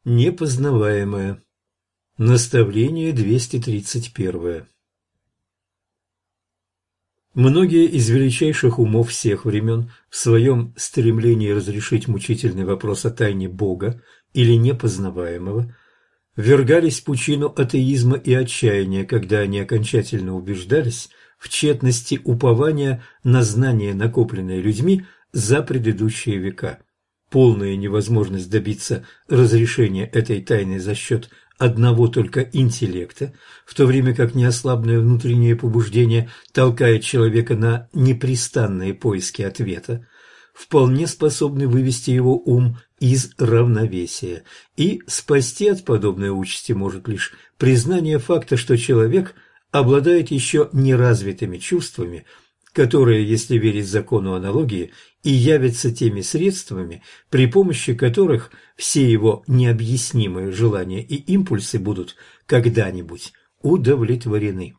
Непознаваемое. Наставление 231. Многие из величайших умов всех времен в своем стремлении разрешить мучительный вопрос о тайне Бога или непознаваемого ввергались в пучину атеизма и отчаяния, когда они окончательно убеждались в тщетности упования на знания, накопленные людьми за предыдущие века. Полная невозможность добиться разрешения этой тайны за счет одного только интеллекта, в то время как неослабное внутреннее побуждение толкает человека на непрестанные поиски ответа, вполне способны вывести его ум из равновесия, и спасти от подобной участи может лишь признание факта, что человек обладает еще неразвитыми чувствами, которые, если верить закону аналогии, и явятся теми средствами, при помощи которых все его необъяснимые желания и импульсы будут когда-нибудь удовлетворены.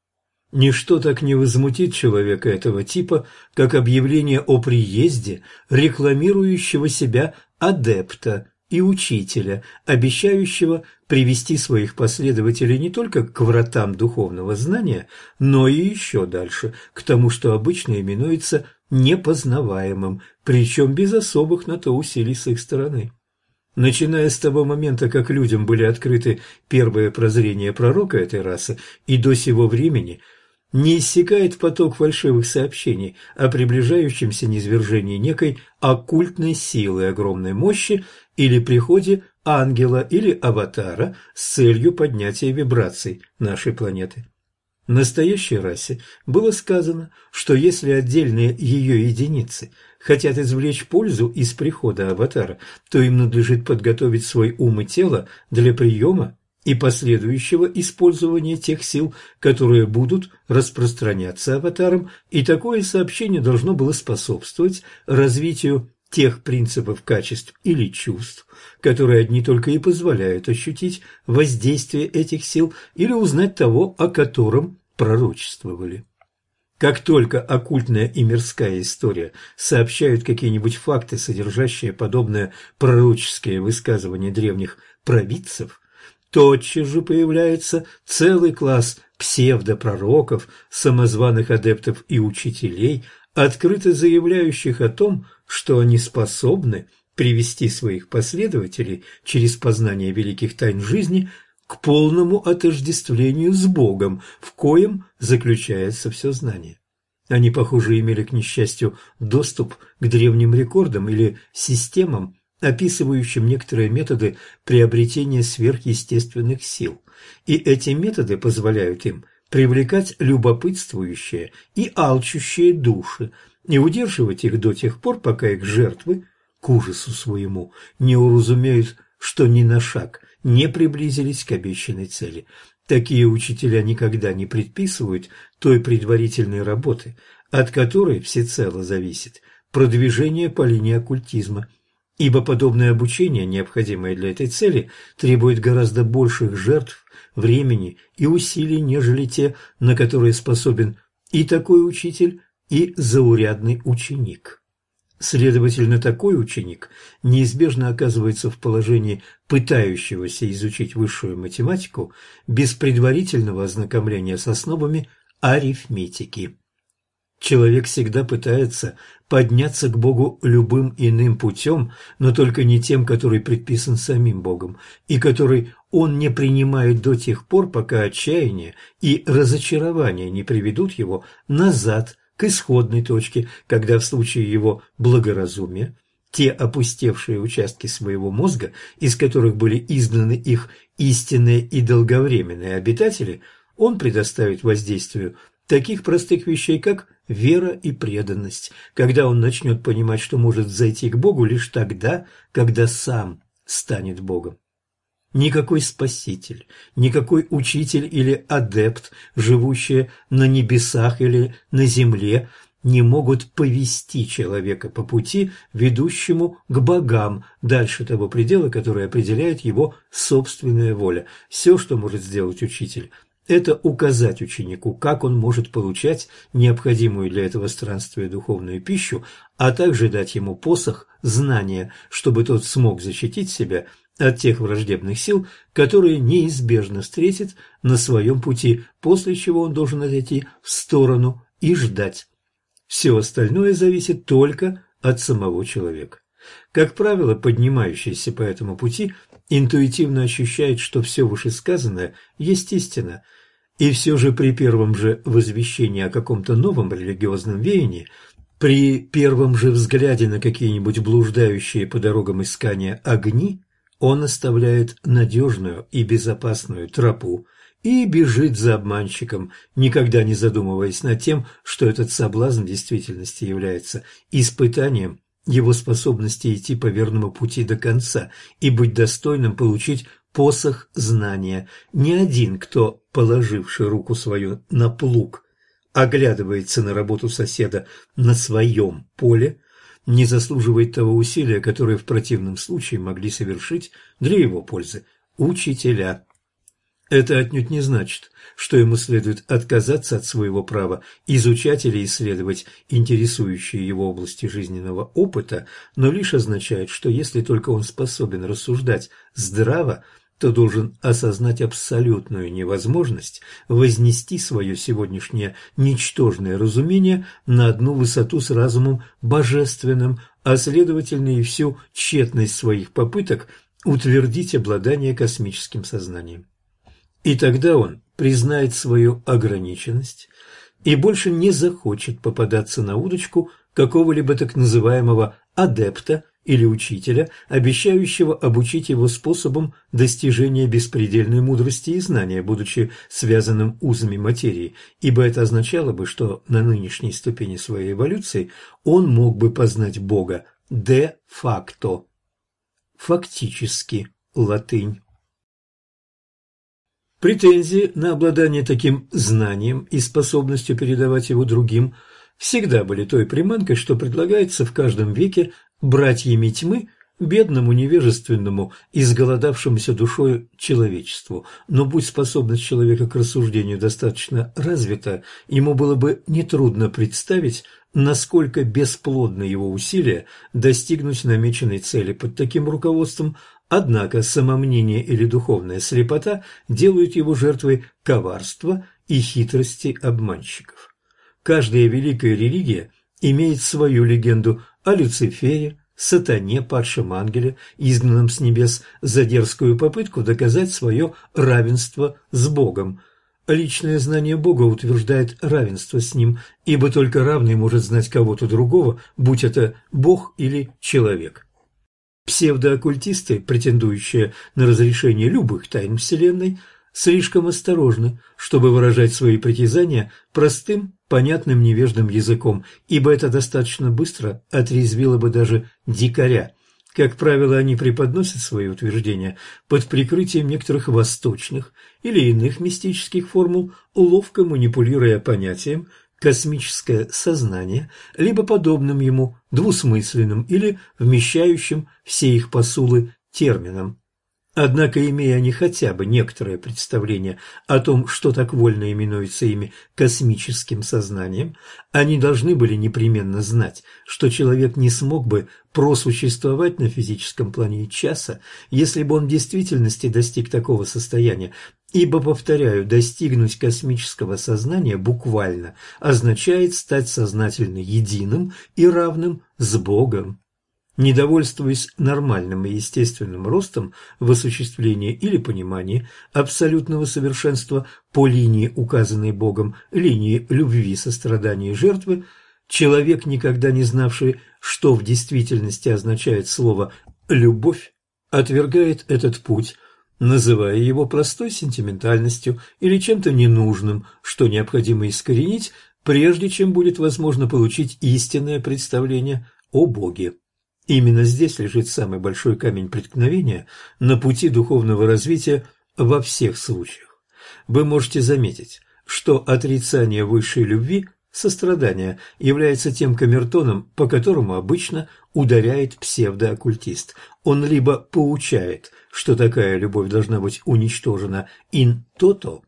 Ничто так не возмутит человека этого типа, как объявление о приезде рекламирующего себя адепта и учителя, обещающего привести своих последователей не только к вратам духовного знания, но и еще дальше, к тому, что обычно именуется непознаваемым, причем без особых на то усилий с их стороны. Начиная с того момента, как людям были открыты первые прозрения пророка этой расы, и до сего времени не иссякает поток фальшивых сообщений о приближающемся низвержении некой оккультной силы огромной мощи или приходе ангела или аватара с целью поднятия вибраций нашей планеты. Настоящей расе было сказано, что если отдельные ее единицы хотят извлечь пользу из прихода аватара, то им надлежит подготовить свой ум и тело для приема и последующего использования тех сил, которые будут распространяться аватаром, и такое сообщение должно было способствовать развитию тех принципов качеств или чувств, которые одни только и позволяют ощутить воздействие этих сил или узнать того, о котором пророчествовали. Как только оккультная и мирская история сообщают какие-нибудь факты, содержащие подобные пророческие высказывания древних провидцев, тотчас же появляется целый класс псевдопророков, самозваных адептов и учителей, открыто заявляющих о том, что они способны привести своих последователей через познание великих тайн жизни к полному отождествлению с Богом, в коем заключается все знание. Они, похоже, имели, к несчастью, доступ к древним рекордам или системам, описывающим некоторые методы приобретения сверхъестественных сил, и эти методы позволяют им привлекать любопытствующие и алчущие души и удерживать их до тех пор, пока их жертвы, к ужасу своему, не уразумеют, что ни на шаг не приблизились к обещанной цели. Такие учителя никогда не предписывают той предварительной работы, от которой всецело зависит продвижение по линии оккультизма, ибо подобное обучение, необходимое для этой цели, требует гораздо больших жертв, времени и усилий, нежели те, на которые способен и такой учитель, и заурядный ученик. Следовательно, такой ученик неизбежно оказывается в положении пытающегося изучить высшую математику без предварительного ознакомления с основами арифметики. Человек всегда пытается подняться к Богу любым иным путем, но только не тем, который предписан самим Богом, и который он не принимает до тех пор, пока отчаяние и разочарование не приведут его назад к исходной точке, когда в случае его благоразумия те опустевшие участки своего мозга, из которых были изгнаны их истинные и долговременные обитатели, он предоставит воздействию таких простых вещей, как вера и преданность, когда он начнет понимать, что может зайти к Богу лишь тогда, когда сам станет Богом. Никакой спаситель, никакой учитель или адепт, живущие на небесах или на земле, не могут повести человека по пути, ведущему к богам, дальше того предела, который определяет его собственная воля. Все, что может сделать учитель, это указать ученику, как он может получать необходимую для этого странствия духовную пищу, а также дать ему посох знания, чтобы тот смог защитить себя от тех враждебных сил, которые неизбежно встретит на своем пути, после чего он должен отойти в сторону и ждать. Все остальное зависит только от самого человека. Как правило, поднимающийся по этому пути интуитивно ощущает, что все вышесказанное есть истина, и все же при первом же возвещении о каком-то новом религиозном веянии, при первом же взгляде на какие-нибудь блуждающие по дорогам искания огни, он оставляет надежную и безопасную тропу и бежит за обманщиком, никогда не задумываясь над тем, что этот соблазн в действительности является испытанием его способности идти по верному пути до конца и быть достойным получить посох знания. Ни один, кто, положивший руку свою на плуг, оглядывается на работу соседа на своем поле, не заслуживает того усилия, которое в противном случае могли совершить для его пользы учителя. Это отнюдь не значит, что ему следует отказаться от своего права изучать или исследовать интересующие его области жизненного опыта, но лишь означает, что если только он способен рассуждать здраво, то должен осознать абсолютную невозможность вознести свое сегодняшнее ничтожное разумение на одну высоту с разумом божественным, а следовательно и всю тщетность своих попыток утвердить обладание космическим сознанием. И тогда он признает свою ограниченность и больше не захочет попадаться на удочку какого-либо так называемого адепта или учителя, обещающего обучить его способам достижения беспредельной мудрости и знания, будучи связанным узами материи, ибо это означало бы, что на нынешней ступени своей эволюции он мог бы познать Бога де-факто. Фактически, латынь. Претензии на обладание таким знанием и способностью передавать его другим всегда были той приманкой, что предлагается в каждом веке братьями тьмы бедному, невежественному, изголодавшемуся душою человечеству. Но будь способность человека к рассуждению достаточно развита, ему было бы нетрудно представить, насколько бесплодны его усилия достигнуть намеченной цели под таким руководством. Однако самомнение или духовная слепота делают его жертвой коварства и хитрости обманщиков. Каждая великая религия имеет свою легенду о Люцифере, сатане, падшем ангеле, изгнанном с небес за дерзкую попытку доказать свое равенство с Богом. Личное знание Бога утверждает равенство с Ним, ибо только равный может знать кого-то другого, будь это Бог или человек. Псевдооккультисты, претендующие на разрешение любых тайн Вселенной, слишком осторожны, чтобы выражать свои притязания простым, понятным невеждым языком, ибо это достаточно быстро отрезвило бы даже дикаря. Как правило, они преподносят свои утверждения под прикрытием некоторых восточных или иных мистических формул, ловко манипулируя понятием «космическое сознание», либо подобным ему двусмысленным или вмещающим все их посулы термином. Однако, имея они хотя бы некоторое представление о том, что так вольно именуется ими космическим сознанием, они должны были непременно знать, что человек не смог бы просуществовать на физическом плане и часа, если бы он в действительности достиг такого состояния, ибо, повторяю, достигнуть космического сознания буквально означает стать сознательно единым и равным с Богом. Недовольствуясь нормальным и естественным ростом в осуществлении или понимании абсолютного совершенства по линии, указанной Богом, линии любви, сострадания и жертвы, человек, никогда не знавший, что в действительности означает слово «любовь», отвергает этот путь, называя его простой сентиментальностью или чем-то ненужным, что необходимо искоренить, прежде чем будет возможно получить истинное представление о Боге. Именно здесь лежит самый большой камень преткновения на пути духовного развития во всех случаях. Вы можете заметить, что отрицание высшей любви, сострадания, является тем камертоном, по которому обычно ударяет псевдооккультист. Он либо поучает, что такая любовь должна быть уничтожена in toto,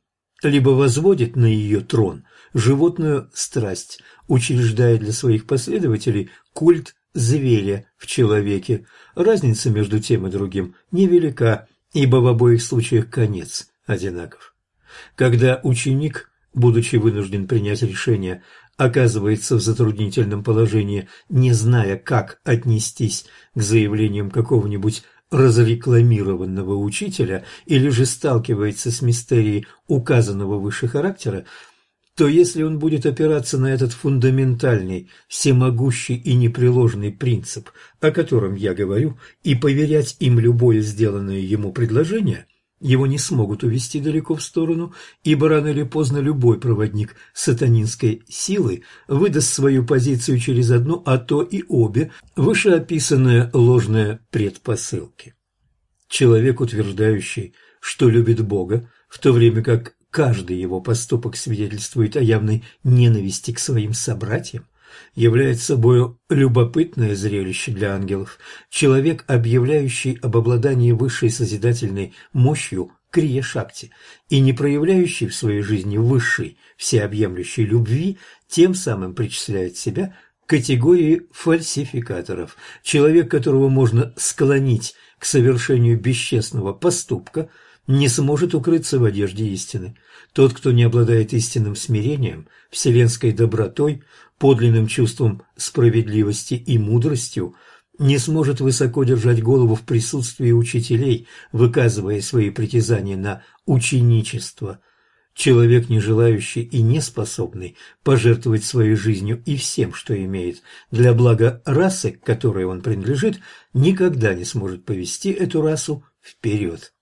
либо возводит на ее трон животную страсть, учреждая для своих последователей культ зверя в человеке. Разница между тем и другим невелика, ибо в обоих случаях конец одинаков. Когда ученик, будучи вынужден принять решение, оказывается в затруднительном положении, не зная, как отнестись к заявлениям какого-нибудь разрекламированного учителя или же сталкивается с мистерией указанного выше характера, то если он будет опираться на этот фундаментальный, всемогущий и непреложный принцип, о котором я говорю, и поверять им любое сделанное ему предложение, его не смогут увести далеко в сторону, ибо рано или поздно любой проводник сатанинской силы выдаст свою позицию через одну, а то и обе вышеописанные ложные предпосылки. Человек, утверждающий, что любит Бога, в то время как каждый его поступок свидетельствует о явной ненависти к своим собратьям, является собой любопытное зрелище для ангелов. Человек, объявляющий об обладании высшей созидательной мощью крия-шакти и не проявляющий в своей жизни высшей всеобъемлющей любви, тем самым причисляет себя к категории фальсификаторов. Человек, которого можно склонить к совершению бесчестного поступка, не сможет укрыться в одежде истины. Тот, кто не обладает истинным смирением, вселенской добротой, подлинным чувством справедливости и мудростью, не сможет высоко держать голову в присутствии учителей, выказывая свои притязания на ученичество. Человек, не желающий и не способный пожертвовать своей жизнью и всем, что имеет, для блага расы, к которой он принадлежит, никогда не сможет повести эту расу вперед.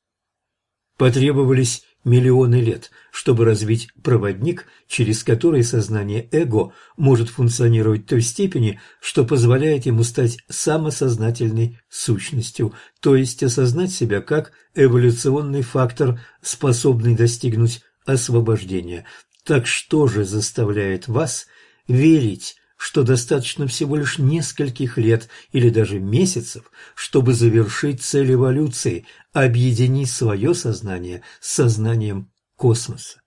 Потребовались миллионы лет, чтобы развить проводник, через который сознание эго может функционировать в той степени, что позволяет ему стать самосознательной сущностью, то есть осознать себя как эволюционный фактор, способный достигнуть освобождения. Так что же заставляет вас верить, что достаточно всего лишь нескольких лет или даже месяцев, чтобы завершить цель эволюции, объединить свое сознание с сознанием космоса?